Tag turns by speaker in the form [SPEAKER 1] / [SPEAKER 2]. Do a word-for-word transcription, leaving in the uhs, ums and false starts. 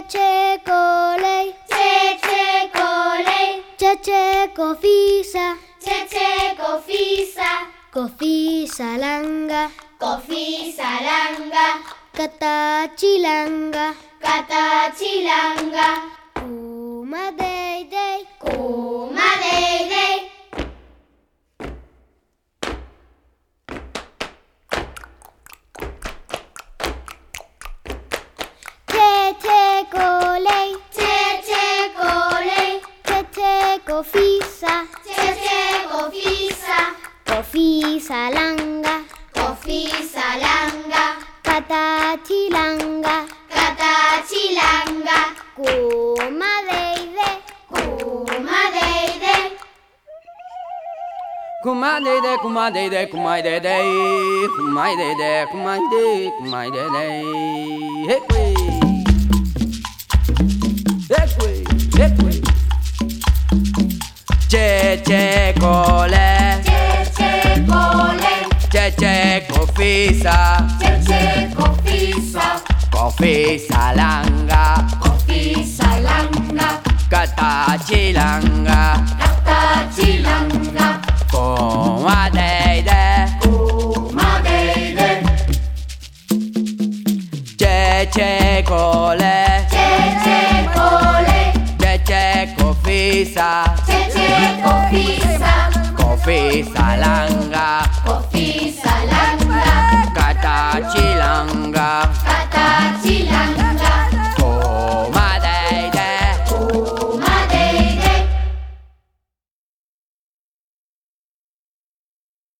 [SPEAKER 1] che colei,
[SPEAKER 2] che che colei,
[SPEAKER 1] che che cofisa,
[SPEAKER 2] che che cofisa,
[SPEAKER 1] cofisa langa,
[SPEAKER 2] cofisa langa,
[SPEAKER 1] kata chilanga,
[SPEAKER 2] kata chilanga,
[SPEAKER 1] kuma dei dei,
[SPEAKER 2] kuma dei dei.
[SPEAKER 1] che che colei,
[SPEAKER 2] che che colei,
[SPEAKER 1] che che cofisa,
[SPEAKER 2] che che cofisa,
[SPEAKER 1] cofisa langa,
[SPEAKER 2] cofisa langa,
[SPEAKER 1] kata chilanga,
[SPEAKER 2] kata chilanga,
[SPEAKER 1] kuma dei dei,
[SPEAKER 2] kuma dei dei.
[SPEAKER 3] Kumai de de, kumai de de, kumai de de, kumai de de, kumai de, kumai de de. Hey, wey. Hey, wey, hey, wey. Che che cole,
[SPEAKER 2] Che che colei,
[SPEAKER 3] che che cofisa,
[SPEAKER 2] che che cofisa,
[SPEAKER 3] cofisa langa,
[SPEAKER 2] cofisa langa,
[SPEAKER 3] kata chilanga,
[SPEAKER 2] kata chilanga,
[SPEAKER 3] kuma de de,
[SPEAKER 2] kuma dei dei.
[SPEAKER 3] che che cole,
[SPEAKER 2] Che che colei,
[SPEAKER 3] che che cofisa,
[SPEAKER 2] che che cofisa,
[SPEAKER 3] cofisa langa,
[SPEAKER 2] cofisa